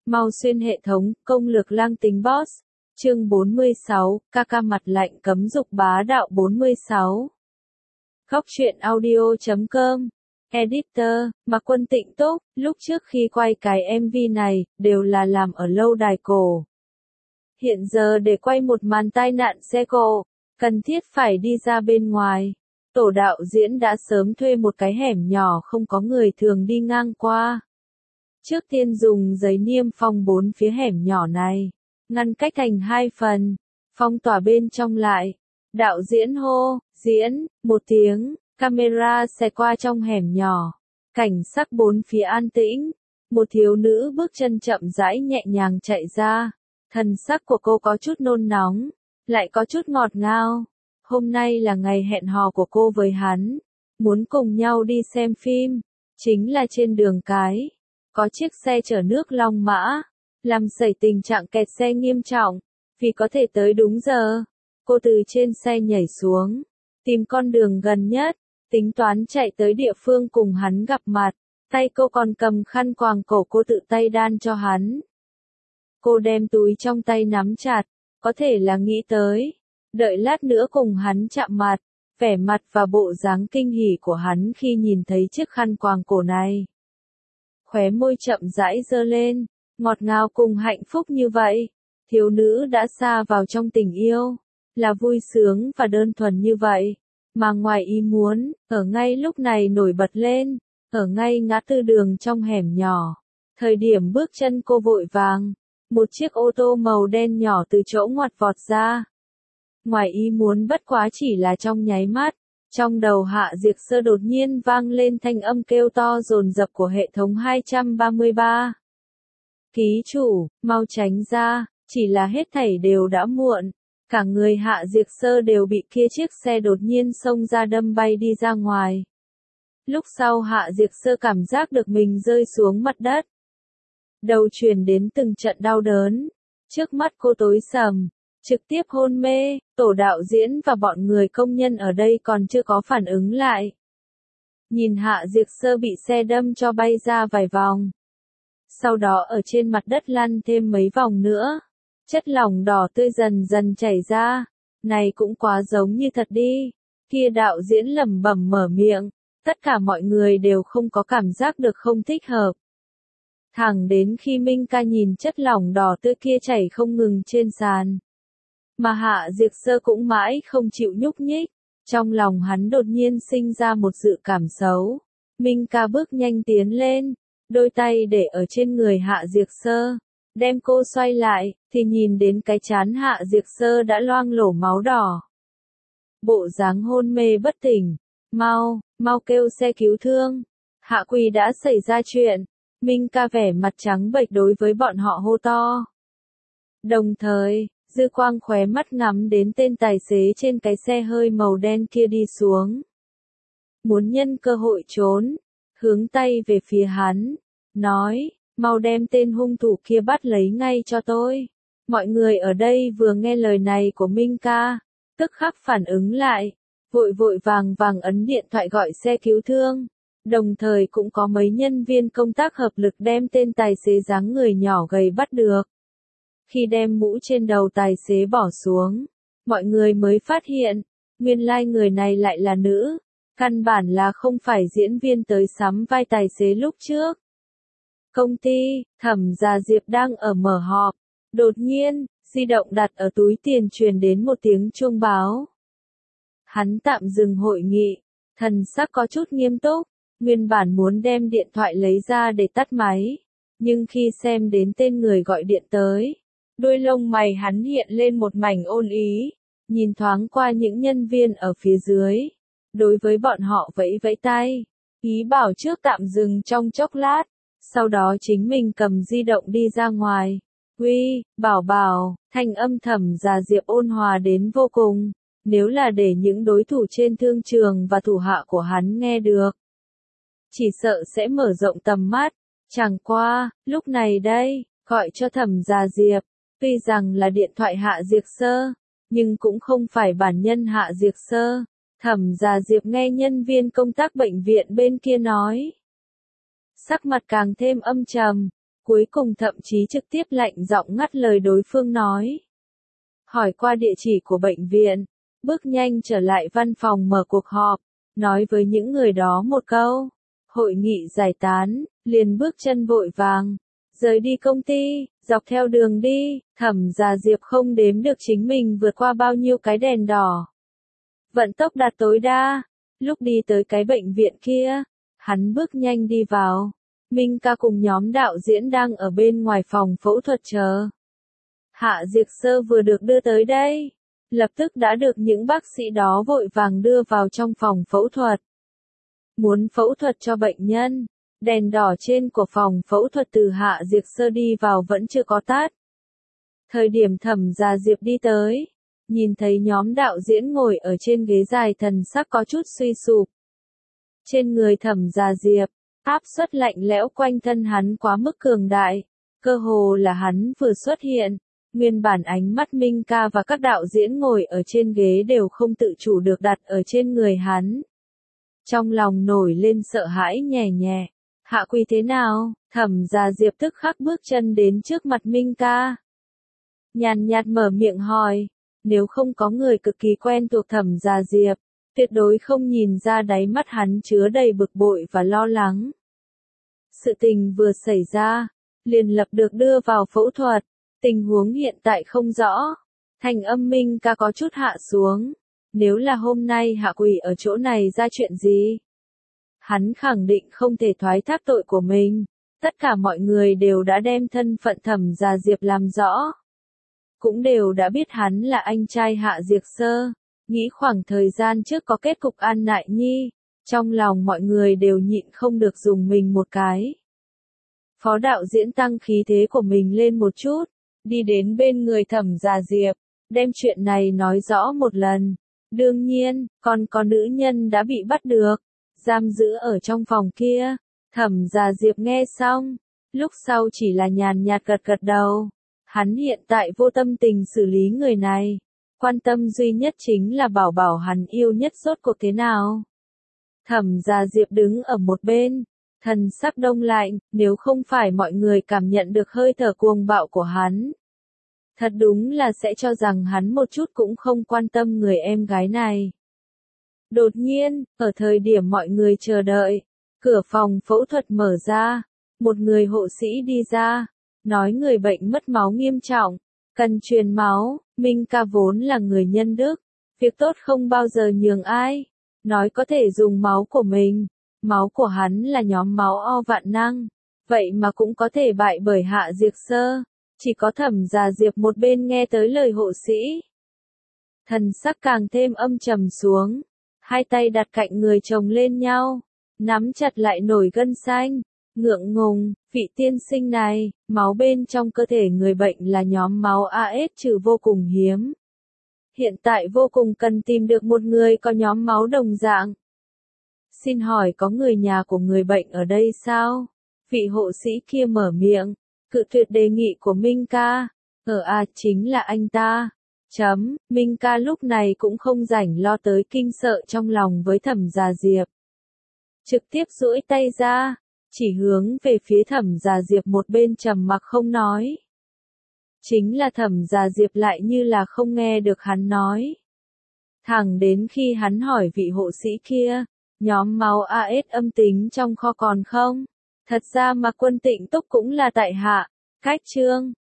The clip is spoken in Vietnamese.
Mau xuyên hệ thống, công lược lang tính boss. Chương 46, ca mặt lạnh cấm dục bá đạo 46. Góc truyện audio.com. Editor, Mạc Quân Tịnh Túc, lúc trước khi quay cái MV này, đều là làm ở lâu đài cổ. Hiện giờ để quay một màn tai nạn xe cộ, cần thiết phải đi ra bên ngoài. Tổ đạo diễn đã sớm thuê một cái hẻm nhỏ không có người thường đi ngang qua. Trước tiên dùng giấy niêm phong 4 phía hẻm nhỏ này, ngăn cách thành 2 phần, phong tỏa bên trong lại. Đạo diễn hô, diễn, một tiếng, camera xẹt qua trong hẻm nhỏ. Cảnh sắc 4 phía an tĩnh, một thiếu nữ bước chân chậm rãi nhẹ nhàng chạy ra. Thần sắc của cô có chút nôn nóng, lại có chút ngọt ngào. Hôm nay là ngày hẹn hò của cô với hắn, muốn cùng nhau đi xem phim, chính là trên đường cái. Có chiếc xe chở nước Long Mã, làm xảy tình trạng kẹt xe nghiêm trọng, vì có thể tới đúng giờ. Cô từ trên xe nhảy xuống, tìm con đường gần nhất, tính toán chạy tới địa phương cùng hắn gặp mặt. Tay cô còn cầm khăn quàng cổ, cô tự tay đan cho hắn. Cô đem túi trong tay nắm chặt, có thể là nghĩ tới, đợi lát nữa cùng hắn chạm mặt, vẻ mặt và bộ dáng kinh hỉ của hắn khi nhìn thấy chiếc khăn quàng cổ này. Khóe môi chậm rãi giơ lên, ngọt ngào cùng hạnh phúc như vậy. Thiếu nữ đã sa vào trong tình yêu, là vui sướng và đơn thuần như vậy. Mà ngoài ý muốn, ở ngay lúc này nổi bật lên, ở ngay ngã tư đường trong hẻm nhỏ. Thời điểm bước chân cô vội vàng, một chiếc ô tô màu đen nhỏ từ chỗ ngoặt vọt ra. Ngoài ý muốn bất quá chỉ là trong nháy mắt. Trong đầu Hạ Diệc Sơ đột nhiên vang lên thanh âm kêu to dồn dập của hệ thống 233. Ký chủ, mau tránh ra, chỉ là hết thảy đều đã muộn. Cả người Hạ Diệc Sơ đều bị kia chiếc xe đột nhiên xông ra đâm bay đi ra ngoài. Lúc sau Hạ Diệc Sơ cảm giác được mình rơi xuống mặt đất. Đầu truyền đến từng trận đau đớn. Trước mắt cô tối sầm. Trực tiếp hôn mê, tổ đạo diễn và bọn người công nhân ở đây còn chưa có phản ứng lại. Nhìn Hạ Diệc Sơ bị xe đâm cho bay ra vài vòng. Sau đó ở trên mặt đất lăn thêm mấy vòng nữa. Chất lỏng đỏ tươi dần dần chảy ra. Này cũng quá giống như thật đi. Kia đạo diễn lẩm bẩm mở miệng. Tất cả mọi người đều không có cảm giác được không thích hợp. Thẳng đến khi Minh Ca nhìn chất lỏng đỏ tươi kia chảy không ngừng trên sàn. Mà Hạ Diệc Sơ cũng mãi không chịu nhúc nhích, trong lòng hắn đột nhiên sinh ra một dự cảm xấu. Minh Ca bước nhanh tiến lên, đôi tay để ở trên người Hạ Diệc Sơ, đem cô xoay lại, thì nhìn đến cái trán Hạ Diệc Sơ đã loang lổ máu đỏ. Bộ dáng hôn mê bất tỉnh, mau kêu xe cứu thương. Hạ Quỳ đã xảy ra chuyện, Minh Ca vẻ mặt trắng bệch đối với bọn họ hô to. Đồng thời, dư quang khóe mắt ngắm đến tên tài xế trên cái xe hơi màu đen kia đi xuống. Muốn nhân cơ hội trốn, hướng tay về phía hắn, nói, mau đem tên hung thủ kia bắt lấy ngay cho tôi. Mọi người ở đây vừa nghe lời này của Minh Ca, tức khắc phản ứng lại, vội vàng ấn điện thoại gọi xe cứu thương. Đồng thời cũng có mấy nhân viên công tác hợp lực đem tên tài xế dáng người nhỏ gầy bắt được. Khi đem mũ trên đầu tài xế bỏ xuống, mọi người mới phát hiện, nguyên lai người này lại là nữ, căn bản là không phải diễn viên tới sắm vai tài xế lúc trước. Công ty, Thẩm Gia Diệp đang ở mở họp, đột nhiên, di động đặt ở túi tiền truyền đến một tiếng chuông báo. Hắn tạm dừng hội nghị, thần sắc có chút nghiêm túc, nguyên bản muốn đem điện thoại lấy ra để tắt máy, nhưng khi xem đến tên người gọi điện tới, đôi lông mày hắn hiện lên một mảnh ôn ý, nhìn thoáng qua những nhân viên ở phía dưới, đối với bọn họ vẫy vẫy tay, ý bảo trước tạm dừng trong chốc lát, sau đó chính mình cầm di động đi ra ngoài. Uy, bảo, thanh âm Thẩm Gia Diệp ôn hòa đến vô cùng, nếu là để những đối thủ trên thương trường và thủ hạ của hắn nghe được, chỉ sợ sẽ mở rộng tầm mắt. Chẳng qua, lúc này đây, gọi cho Thẩm Gia Diệp. Tuy rằng là điện thoại Hạ Diệc Sơ, nhưng cũng không phải bản nhân Hạ Diệc Sơ. Thẩm Gia Diệp nghe nhân viên công tác bệnh viện bên kia nói. Sắc mặt càng thêm âm trầm, cuối cùng thậm chí trực tiếp lạnh giọng ngắt lời đối phương nói. Hỏi qua địa chỉ của bệnh viện, bước nhanh trở lại văn phòng mở cuộc họp, nói với những người đó một câu. Hội nghị giải tán, liền bước chân vội vàng, rời đi công ty, dọc theo đường đi, Thẩm Gia Diệp không đếm được chính mình vượt qua bao nhiêu cái đèn đỏ. Vận tốc đạt tối đa, lúc đi tới cái bệnh viện kia, hắn bước nhanh đi vào. Minh ca cùng nhóm đạo diễn đang ở bên ngoài phòng phẫu thuật chờ. Hạ Diệp Sơ vừa được đưa tới đây, lập tức đã được những bác sĩ đó vội vàng đưa vào trong phòng phẫu thuật. Muốn phẫu thuật cho bệnh nhân, đèn đỏ trên của phòng phẫu thuật từ Hạ Diệp Sơ đi vào vẫn chưa có tắt. Thời điểm Thẩm Gia Diệp đi tới, nhìn thấy nhóm đạo diễn ngồi ở trên ghế dài, thần sắc có chút suy sụp. Trên người Thẩm Gia Diệp, áp suất lạnh lẽo quanh thân hắn quá mức cường đại, cơ hồ là hắn vừa xuất hiện, nguyên bản ánh mắt Minh ca và các đạo diễn ngồi ở trên ghế đều không tự chủ được đặt ở trên người hắn. Trong lòng nổi lên sợ hãi nhẹ nhẹ. Hạ Quỳ thế nào? Thẩm Gia Diệp tức khắc bước chân đến trước mặt Minh ca. Nhàn nhạt mở miệng hỏi, nếu không có người cực kỳ quen thuộc Thẩm Gia Diệp, tuyệt đối không nhìn ra đáy mắt hắn chứa đầy bực bội và lo lắng. Sự tình vừa xảy ra, liền lập được đưa vào phẫu thuật, tình huống hiện tại không rõ. Thành âm Minh ca có chút hạ xuống, nếu là hôm nay Hạ Quỳ ở chỗ này ra chuyện gì? Hắn khẳng định không thể thoái thác tội của mình, tất cả mọi người đều đã đem thân phận Thẩm Gia Diệp làm rõ. Cũng đều đã biết hắn là anh trai Hạ Diệp Sơ, nghĩ khoảng thời gian trước có kết cục An Nại Nhi, trong lòng mọi người đều nhịn không được dùng mình một cái. Phó đạo diễn tăng khí thế của mình lên một chút, đi đến bên người Thẩm Gia Diệp, đem chuyện này nói rõ một lần. Đương nhiên, còn có nữ nhân đã bị bắt được, giam giữ ở trong phòng kia. Thẩm Gia Diệp nghe xong, lúc sau chỉ là nhàn nhạt gật gật đầu. Hắn hiện tại vô tâm tình xử lý người này, quan tâm duy nhất chính là bảo bảo hắn yêu nhất rốt cuộc thế nào. Thẩm Gia Diệp đứng ở một bên, thần sắc đông lạnh, nếu không phải mọi người cảm nhận được hơi thở cuồng bạo của hắn. Thật đúng là sẽ cho rằng hắn một chút cũng không quan tâm người em gái này. Đột nhiên, ở thời điểm mọi người chờ đợi, cửa phòng phẫu thuật mở ra, một người hộ sĩ đi ra, nói người bệnh mất máu nghiêm trọng, cần truyền máu. Minh ca vốn là người nhân đức, việc tốt không bao giờ nhường ai, nói có thể dùng máu của mình, máu của hắn là nhóm máu O vạn năng, vậy mà cũng có thể bại bởi Hạ Diệp Sơ, chỉ có Thẩm Gia Diệp một bên nghe tới lời hộ sĩ. Thần sắc càng thêm âm trầm xuống, hai tay đặt cạnh người chồng lên nhau, nắm chặt lại nổi gân xanh, ngượng ngùng, vị tiên sinh này, máu bên trong cơ thể người bệnh là nhóm máu AS trừ vô cùng hiếm. Hiện tại vô cùng cần tìm được một người có nhóm máu đồng dạng. Xin hỏi có người nhà của người bệnh ở đây sao? Vị hộ sĩ kia mở miệng, cự tuyệt đề nghị của Minh ca. Chính là anh ta. Minh ca lúc này cũng không rảnh lo tới kinh sợ trong lòng với Thẩm Gia Diệp. Trực tiếp duỗi tay ra, chỉ hướng về phía Thẩm Gia Diệp một bên trầm mặc không nói. Chính là Thẩm Gia Diệp lại như là không nghe được hắn nói. Thẳng đến khi hắn hỏi vị hộ sĩ kia, nhóm máu AS âm tính trong kho còn không? Thật ra mà Quân Tịnh Túc cũng là tại hạ. Cách chương